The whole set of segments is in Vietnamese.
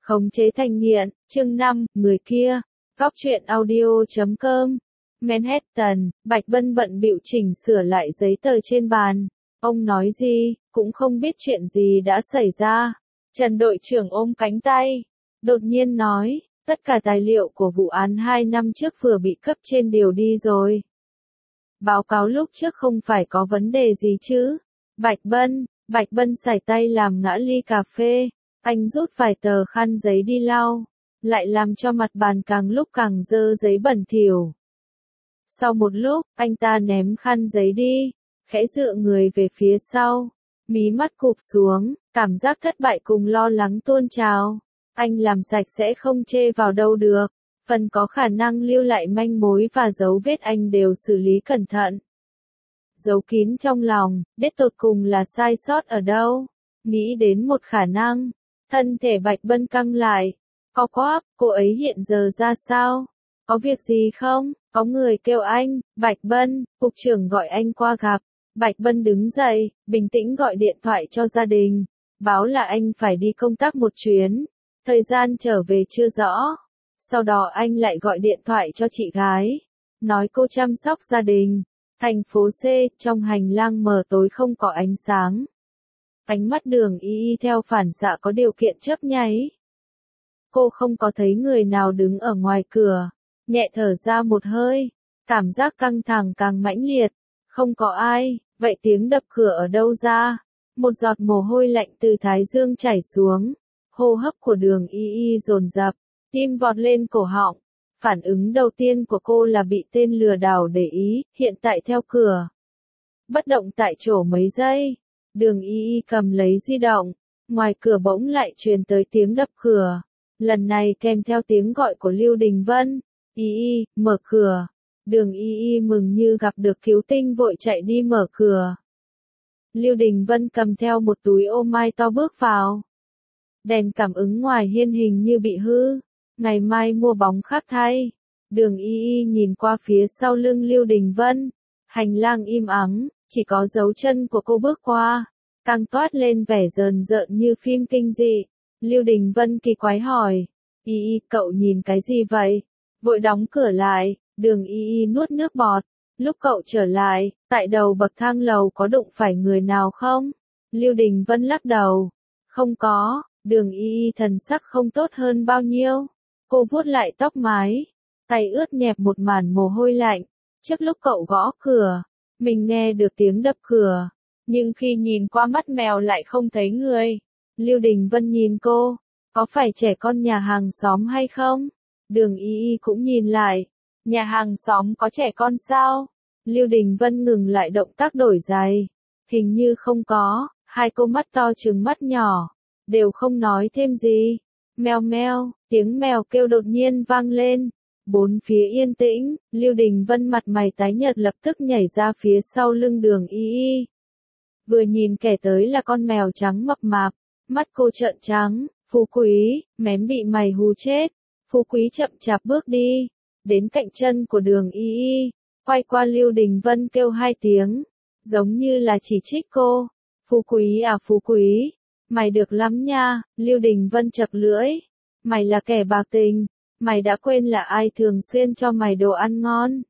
Khống chế thành nghiện, chương 5, người kia. Góc truyện audio.com. Manhattan, Bạch Bân bận bịu chỉnh sửa lại giấy tờ trên bàn. Ông nói gì, cũng không biết chuyện gì đã xảy ra. Trần đội trưởng ôm cánh tay. Đột nhiên nói, tất cả tài liệu của vụ án 2 năm trước vừa bị cấp trên điều đi rồi. Báo cáo lúc trước không phải có vấn đề gì chứ. Bạch Bân sải tay làm ngã ly cà phê. Anh rút vài tờ khăn giấy đi lau, lại làm cho mặt bàn càng lúc càng dơ giấy bẩn thỉu. Sau một lúc, anh ta ném khăn giấy đi, khẽ dựa người về phía sau, mí mắt cụp xuống, cảm giác thất bại cùng lo lắng tuôn trào. Anh làm sạch sẽ không chê vào đâu được, phần có khả năng lưu lại manh mối và dấu vết anh đều xử lý cẩn thận. Giấu kín trong lòng, đết tột cùng là sai sót ở đâu? Nghĩ đến một khả năng. Thân thể Bạch Bân căng lại. Co quắp, cô ấy hiện giờ ra sao? Có việc gì không? Có người kêu anh, Bạch Bân, cục trưởng gọi anh qua gặp. Bạch Bân đứng dậy, bình tĩnh gọi điện thoại cho gia đình. Báo là anh phải đi công tác một chuyến. Thời gian trở về chưa rõ. Sau đó anh lại gọi điện thoại cho chị gái. Nói cô chăm sóc gia đình. Thành phố C, trong hành lang mờ tối không có ánh sáng. Ánh mắt Đường Y theo phản xạ có điều kiện chớp nháy. Cô không có thấy người nào đứng ở ngoài cửa, nhẹ thở ra một hơi, cảm giác căng thẳng càng mãnh liệt, không có ai, vậy tiếng đập cửa ở đâu ra? Một giọt mồ hôi lạnh từ thái dương chảy xuống, hô hấp của Đường Y dồn dập, tim vọt lên cổ họng. Phản ứng đầu tiên của cô là bị tên lừa đảo để ý, hiện tại theo cửa. Bất động tại chỗ mấy giây. Đường Y cầm lấy di động, ngoài cửa bỗng lại truyền tới tiếng đập cửa, lần này kèm theo tiếng gọi của Lưu Đình Vân. Y, mở cửa. Đường Y mừng như gặp được cứu tinh vội chạy đi mở cửa. Lưu Đình Vân cầm theo một túi ô mai to bước vào. Đèn cảm ứng ngoài hiên hình như bị hư, ngày mai mua bóng khác thay. Đường Y nhìn qua phía sau lưng Lưu Đình Vân, hành lang im ắng. Chỉ có dấu chân của cô bước qua, càng toát lên vẻ rờn rợn như phim kinh dị. Lưu Đình Vân kỳ quái hỏi, Y, cậu nhìn cái gì vậy? Vội đóng cửa lại, Đường Y nuốt nước bọt. Lúc cậu trở lại, tại đầu bậc thang lầu có đụng phải người nào không? Lưu Đình Vân lắc đầu. Không có. Đường Y thần sắc không tốt hơn bao nhiêu. Cô vuốt lại tóc mái, tay ướt nhẹp một màn mồ hôi lạnh. Trước lúc cậu gõ cửa, mình nghe được tiếng đập cửa, nhưng khi nhìn qua mắt mèo lại không thấy người. Lưu Đình Vân nhìn cô, có phải trẻ con nhà hàng xóm hay không? Đường Y cũng nhìn lại, nhà hàng xóm có trẻ con sao? Lưu Đình Vân ngừng lại động tác đổi giày, hình như không có. Hai cô mắt to trừng mắt nhỏ, đều không nói thêm gì. Mèo meo, tiếng mèo kêu đột nhiên vang lên. Bốn phía yên tĩnh, Lưu Đình Vân mặt mày tái nhợt lập tức nhảy ra phía sau lưng Đường Y. Vừa nhìn kẻ tới là con mèo trắng mập mạp, mắt cô trợn trắng. Phú Quý, mém bị mày hù chết. Phú Quý chậm chạp bước đi, đến cạnh chân của Đường Y, quay qua Lưu Đình Vân kêu hai tiếng, giống như là chỉ trích cô. Phú Quý à Phú Quý, mày được lắm nha. Lưu Đình Vân chật lưỡi, mày là kẻ bạc tình. Mày đã quên là ai thường xuyên cho mày đồ ăn ngon.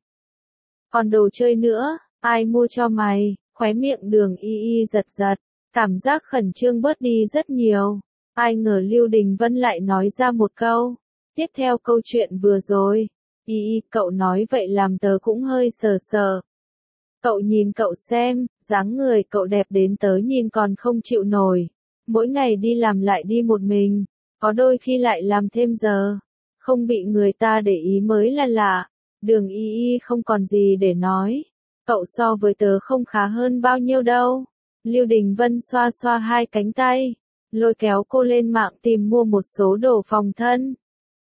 Còn đồ chơi nữa, ai mua cho mày? Khóe miệng Đường Y giật giật, cảm giác khẩn trương bớt đi rất nhiều. Ai ngờ Lưu Đình Vân lại nói ra một câu. Tiếp theo câu chuyện vừa rồi. Y, cậu nói vậy làm tớ cũng hơi sờ sờ. Cậu nhìn cậu xem, dáng người cậu đẹp đến tớ nhìn còn không chịu nổi. Mỗi ngày đi làm lại đi một mình, có đôi khi lại làm thêm giờ. Không bị người ta để ý mới là lạ. Đường Y không còn gì để nói. Cậu so với tớ không khá hơn bao nhiêu đâu. Lưu Đình Vân xoa xoa hai cánh tay, lôi kéo cô lên mạng tìm mua một số đồ phòng thân.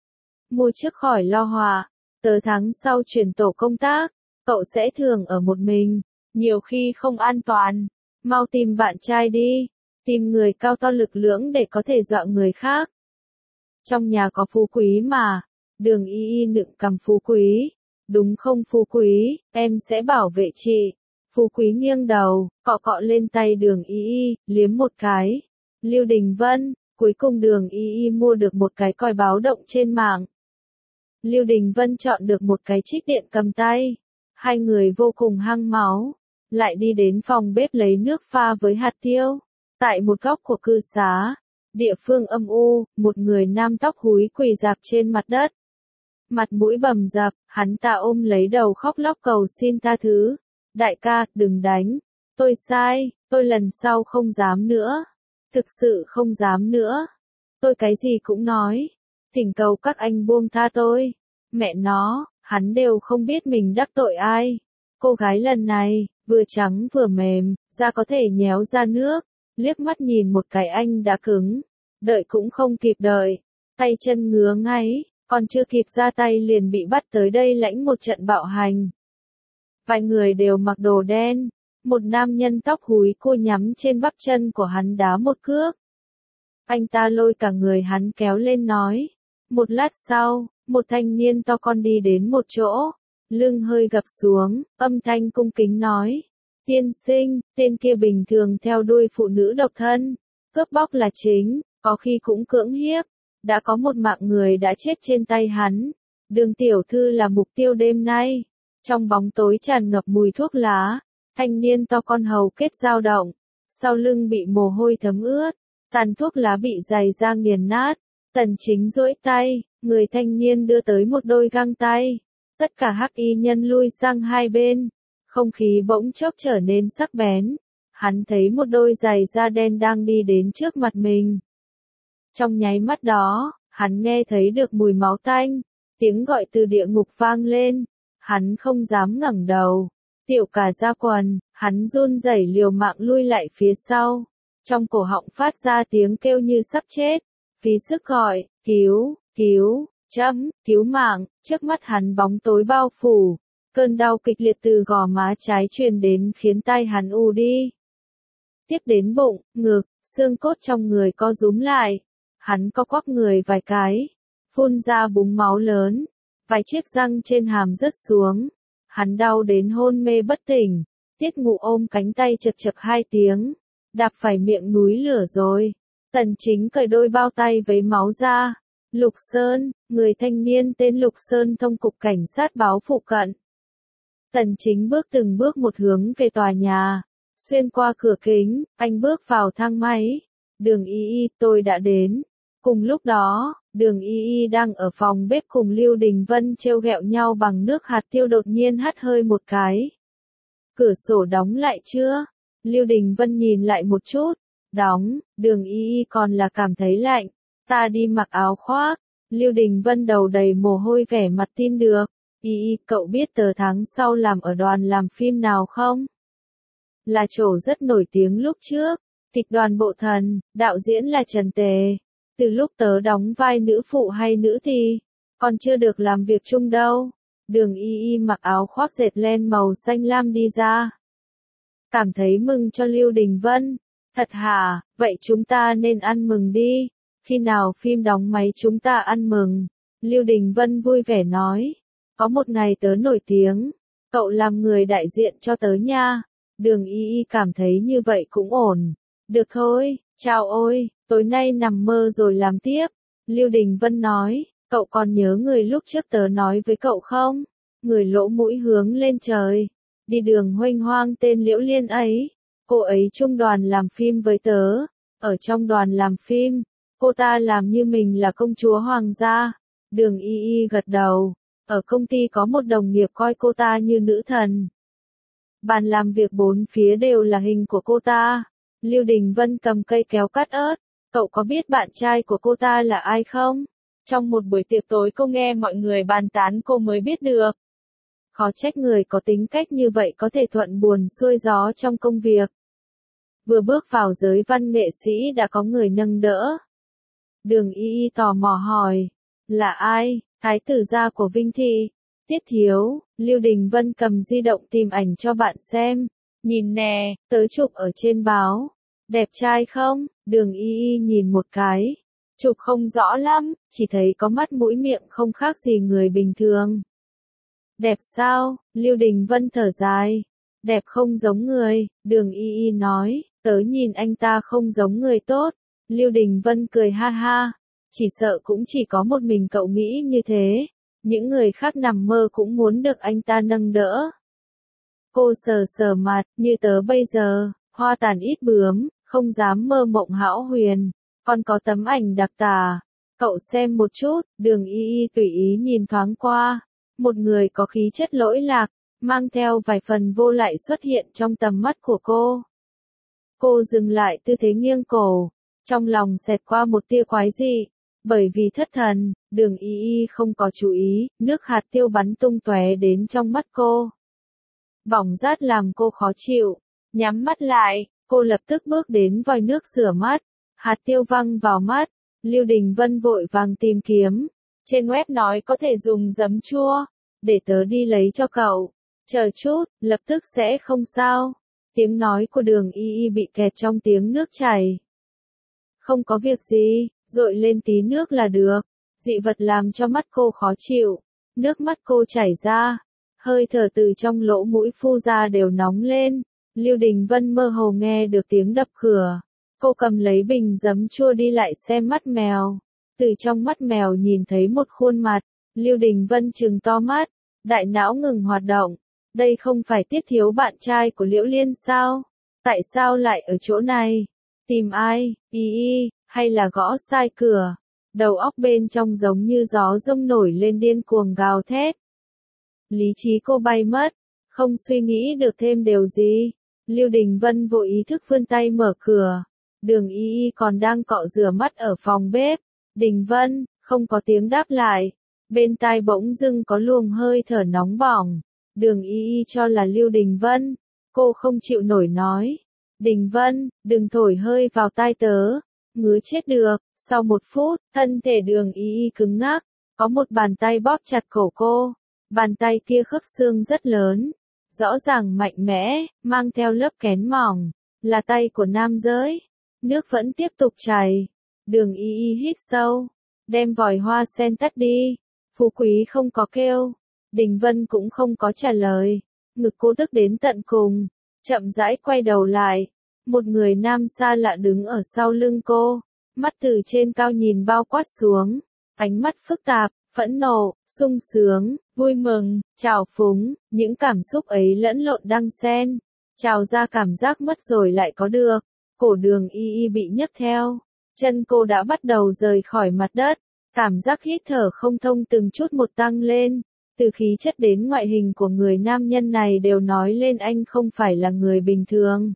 Mua trước khỏi lo họa, tớ tháng sau chuyển tổ công tác, cậu sẽ thường ở một mình, nhiều khi không an toàn. Mau tìm bạn trai đi, tìm người cao to lực lưỡng để có thể dọa người khác. Trong nhà có Phú Quý mà. Đường Y nựng cằm Phú Quý. Đúng không Phú Quý, em sẽ bảo vệ chị. Phú Quý nghiêng đầu, cọ cọ lên tay Đường Y, liếm một cái. Lưu Đình Vân, Cuối cùng Đường Y Y mua được một cái còi báo động trên mạng. Lưu Đình Vân chọn được một cái trích điện cầm tay. Hai người vô cùng hăng máu. Lại đi đến phòng bếp lấy nước pha với hạt tiêu. Tại một góc của cư xá, địa phương âm u, một người nam tóc húi quỳ rạp trên mặt đất. Mặt mũi bầm dập, hắn ta ôm lấy đầu khóc lóc cầu xin tha thứ. Đại ca, đừng đánh. Tôi sai, tôi lần sau không dám nữa. Thực sự không dám nữa. Tôi cái gì cũng nói. Thỉnh cầu các anh buông tha tôi. Mẹ nó, hắn đều không biết mình đắc tội ai. Cô gái lần này, vừa trắng vừa mềm, da có thể nhéo ra nước. Liếc mắt nhìn một cái anh đã cứng. Đợi cũng không kịp đợi. Tay chân ngứa ngáy, còn chưa kịp ra tay liền bị bắt tới đây lãnh một trận bạo hành. Vài người đều mặc đồ đen. Một nam nhân tóc húi cô nhắm trên bắp chân của hắn đá một cước. Anh ta lôi cả người hắn kéo lên nói. Một lát sau, một thanh niên to con đi đến một chỗ. Lưng hơi gập xuống, âm thanh cung kính nói. Tiên sinh, tên kia bình thường theo đuôi phụ nữ độc thân. Cướp bóc là chính, có khi cũng cưỡng hiếp. Đã có một mạng người đã chết trên tay hắn. Đường tiểu thư là mục tiêu đêm nay. Trong bóng tối tràn ngập mùi thuốc lá. Thanh niên to con hầu kết dao động. Sau lưng bị mồ hôi thấm ướt. Tàn thuốc lá bị giày da nghiền nát. Tần Chính duỗi tay, người thanh niên đưa tới một đôi găng tay. Tất cả hắc y nhân lui sang hai bên. Không khí bỗng chốc trở nên sắc bén. Hắn thấy một đôi giày da đen đang đi đến trước mặt mình. Trong nháy mắt đó, hắn nghe thấy được mùi máu tanh. Tiếng gọi từ địa ngục vang lên. Hắn không dám ngẩng đầu. Tiểu cả ra quần, hắn run rẩy liều mạng lui lại phía sau. Trong cổ họng phát ra tiếng kêu như sắp chết. Phí sức gọi, cứu, cứu, cứu mạng, trước mắt hắn bóng tối bao phủ. Cơn đau kịch liệt từ gò má trái truyền đến khiến tai hắn ù đi. Tiếp đến bụng, ngực, xương cốt trong người co rúm lại. Hắn co quắp người vài cái, phun ra búng máu lớn. Vài chiếc răng trên hàm rớt xuống. Hắn đau đến hôn mê bất tỉnh. Tiết Ngụ ôm cánh tay chật chật 2 tiếng. Đạp phải miệng núi lửa rồi. Tần Chính cởi đôi bao tay với máu ra. Lục Sơn, người thanh niên tên Lục Sơn thông cục cảnh sát báo phụ cận. Tần Chính bước từng bước một hướng về tòa nhà. Xuyên qua cửa kính, anh bước vào thang máy. Đường Y Y, tôi đã đến. Cùng lúc đó, Đường Y Y đang ở phòng bếp cùng Lưu Đình Vân trêu ghẹo nhau bằng nước hạt tiêu đột nhiên hắt hơi một cái. Cửa sổ đóng lại chưa? Lưu Đình Vân nhìn lại một chút. Đóng, Đường Y Y còn là cảm thấy lạnh. Ta đi mặc áo khoác. Lưu Đình Vân đầu đầy mồ hôi vẻ mặt tin được. Y Y, cậu biết tờ tháng sau làm ở đoàn làm phim nào không? Là chỗ rất nổi tiếng lúc trước. Kịch Đoàn Bộ Thần, đạo diễn là Trần Tề. Từ lúc tớ đóng vai nữ phụ hay nữ thì, còn chưa được làm việc chung đâu. Đường Y Y mặc áo khoác dệt len màu xanh lam đi ra. Cảm thấy mừng cho Lưu Đình Vân. Thật hả, vậy chúng ta nên ăn mừng đi. Khi nào phim đóng máy chúng ta ăn mừng. Lưu Đình Vân vui vẻ nói. Có một ngày tớ nổi tiếng. Cậu làm người đại diện cho tớ nha. Đường Y Y cảm thấy như vậy cũng ổn. Được thôi, chào ôi, tối nay nằm mơ rồi làm tiếp. Lưu Đình Vân nói, cậu còn nhớ người lúc trước tớ nói với cậu không? Người lỗ mũi hướng lên trời. Đi đường huênh hoang tên Liễu Liên ấy. Cô ấy chung đoàn làm phim với tớ. Ở trong đoàn làm phim, cô ta làm như mình là công chúa hoàng gia. Đường Y Y gật đầu. Ở công ty có một đồng nghiệp coi cô ta như nữ thần. Bàn làm việc bốn phía đều là hình của cô ta. Lưu Đình Vân cầm cây kéo cắt ớt. Cậu có biết bạn trai của cô ta là ai không? Trong một buổi tiệc tối cô nghe mọi người bàn tán cô mới biết được. Khó trách người có tính cách như vậy có thể thuận buồm xuôi gió trong công việc. Vừa bước vào giới văn nghệ sĩ đã có người nâng đỡ. Đường Y Y tò mò hỏi. Là ai? Thái tử gia của Vinh Thị. Tiết Thiếu. Lưu Đình Vân cầm di động tìm ảnh cho bạn xem. Nhìn nè, tớ chụp ở trên báo. Đẹp trai không? Đường Y Y nhìn một cái. Chụp không rõ lắm, chỉ thấy có mắt mũi miệng không khác gì người bình thường. Đẹp sao? Lưu Đình Vân thở dài. Đẹp không giống người, Đường Y Y nói, tớ nhìn anh ta không giống người tốt. Lưu Đình Vân cười ha ha, chỉ sợ cũng chỉ có một mình cậu nghĩ như thế, những người khác nằm mơ cũng muốn được anh ta nâng đỡ. Cô sờ sờ mặt, như tớ bây giờ, hoa tàn ít bướm, không dám mơ mộng hão huyền, còn có tấm ảnh đặc tả. Cậu xem một chút, Đường Y Y tùy ý nhìn thoáng qua, một người có khí chất lỗi lạc, mang theo vài phần vô lại xuất hiện trong tầm mắt của cô. Cô dừng lại tư thế nghiêng cổ, trong lòng xẹt qua một tia quái dị, bởi vì thất thần, Đường Y Y không có chú ý, nước hạt tiêu bắn tung tóe đến trong mắt cô. Bỏng rát làm cô khó chịu, nhắm mắt lại, cô lập tức bước đến vòi nước rửa mắt, hạt tiêu văng vào mắt, Lưu Đình Vân vội vàng tìm kiếm, trên web nói có thể dùng giấm chua, để tớ đi lấy cho cậu, chờ chút, lập tức sẽ không sao. Tiếng nói của Đường Y Y bị kẹt trong tiếng nước chảy. Không có việc gì, dội lên tí nước là được, dị vật làm cho mắt cô khó chịu, nước mắt cô chảy ra, hơi thở từ trong lỗ mũi phu ra đều nóng lên, Lưu Đình Vân mơ hồ nghe được tiếng đập cửa, cô cầm lấy bình giấm chua đi lại xem mắt mèo, từ trong mắt mèo nhìn thấy một khuôn mặt, Lưu Đình Vân trừng to mắt, đại não ngừng hoạt động, đây không phải Tiết Thiếu bạn trai của Liễu Liên sao, tại sao lại ở chỗ này, tìm ai, y, hay là gõ sai cửa, đầu óc bên trong giống như gió rông nổi lên điên cuồng gào thét. Lý trí cô bay mất, không suy nghĩ được thêm điều gì. Lưu Đình Vân vội ý thức vươn tay mở cửa. Đường Y Y còn đang cọ rửa mắt ở phòng bếp. Đình Vân, không có tiếng đáp lại. Bên tai bỗng dưng có luồng hơi thở nóng bỏng. Đường Y Y cho là Lưu Đình Vân. Cô không chịu nổi nói. Đình Vân, đừng thổi hơi vào tai tớ. Ngứa chết được. Sau 1 phút, thân thể Đường Y Y cứng ngắc. Có một bàn tay bóp chặt cổ cô. Bàn tay kia khớp xương rất lớn, rõ ràng mạnh mẽ, mang theo lớp kén mỏng, là tay của nam giới. Nước vẫn tiếp tục chảy. Đường Y Y hít sâu, đem vòi hoa sen tắt đi. Phú Quý không có kêu, Đình Vân cũng không có trả lời. Ngực cô tức đến tận cùng, chậm rãi quay đầu lại. Một người nam xa lạ đứng ở sau lưng cô, mắt từ trên cao nhìn bao quát xuống, ánh mắt phức tạp. Phẫn nộ, sung sướng, vui mừng, trào phúng, những cảm xúc ấy lẫn lộn đan xen, trào ra cảm giác mất rồi lại có được. Cổ Đường Y Y bị nhấc theo, chân cô đã bắt đầu rời khỏi mặt đất, cảm giác hít thở không thông từng chút một tăng lên, từ khí chất đến ngoại hình của người nam nhân này đều nói lên anh không phải là người bình thường.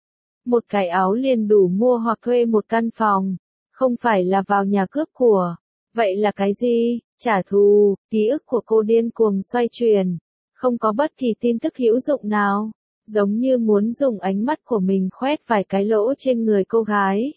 Một cái áo liền đủ mua hoặc thuê một căn phòng, không phải là vào nhà cướp của. Vậy là cái gì? Trả thù, ký ức của cô điên cuồng xoay chuyển, không có bất kỳ tin tức hữu dụng nào, giống như muốn dùng ánh mắt của mình khoét vài cái lỗ trên người cô gái.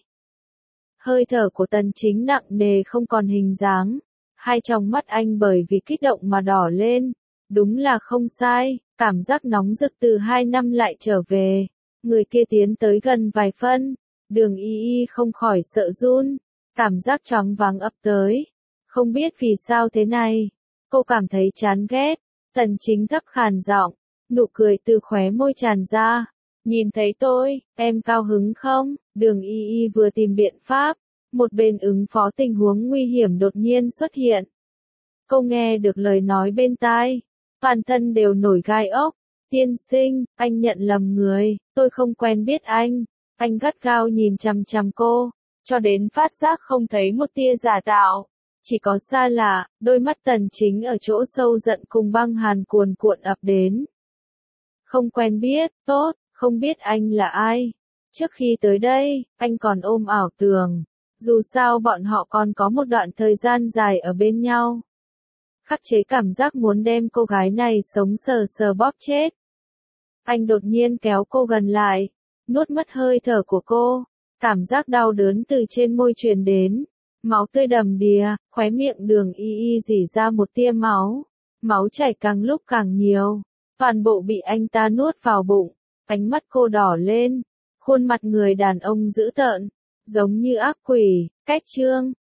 Hơi thở của Tần Chính nặng nề không còn hình dáng, hai tròng mắt anh bởi vì kích động mà đỏ lên, đúng là không sai, cảm giác nóng rực từ 2 năm lại trở về, người kia tiến tới gần vài phân, Đường Y Y không khỏi sợ run. Cảm giác choáng váng ập tới. Không biết vì sao thế này. Cô cảm thấy chán ghét. Tần Chính thấp khàn giọng, nụ cười từ khóe môi tràn ra. Nhìn thấy tôi, em cao hứng không? Đường Y Y vừa tìm biện pháp. Một bên ứng phó tình huống nguy hiểm đột nhiên xuất hiện. Cô nghe được lời nói bên tai. Toàn thân đều nổi gai ốc. Tiên sinh, anh nhận lầm người. Tôi không quen biết anh. Anh gắt gao nhìn chằm chằm cô. Cho đến phát giác không thấy một tia giả tạo, chỉ có xa lạ, đôi mắt Tần Chính ở chỗ sâu giận cùng băng hàn cuồn cuộn ập đến. Không quen biết, tốt, không biết anh là ai. Trước khi tới đây, anh còn ôm ảo tưởng, dù sao bọn họ còn có một đoạn thời gian dài ở bên nhau. Khắc chế cảm giác muốn đem cô gái này sống sờ sờ bóp chết. Anh đột nhiên kéo cô gần lại, nuốt mất hơi thở của cô. Cảm giác đau đớn từ trên môi truyền đến, máu tươi đầm đìa, khóe miệng Đường Y Y rỉ ra một tia máu, máu chảy càng lúc càng nhiều, toàn bộ bị anh ta nuốt vào bụng, ánh mắt cô đỏ lên, khuôn mặt người đàn ông dữ tợn, giống như ác quỷ, cách chương.